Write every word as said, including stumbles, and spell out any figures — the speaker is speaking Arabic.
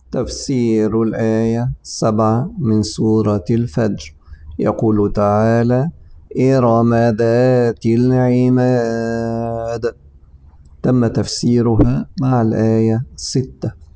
تفسير الآية سبعة من سورة الفجر. يقول تعالى: إرم ذات العماد. تم تفسيرها مع الآية ستة.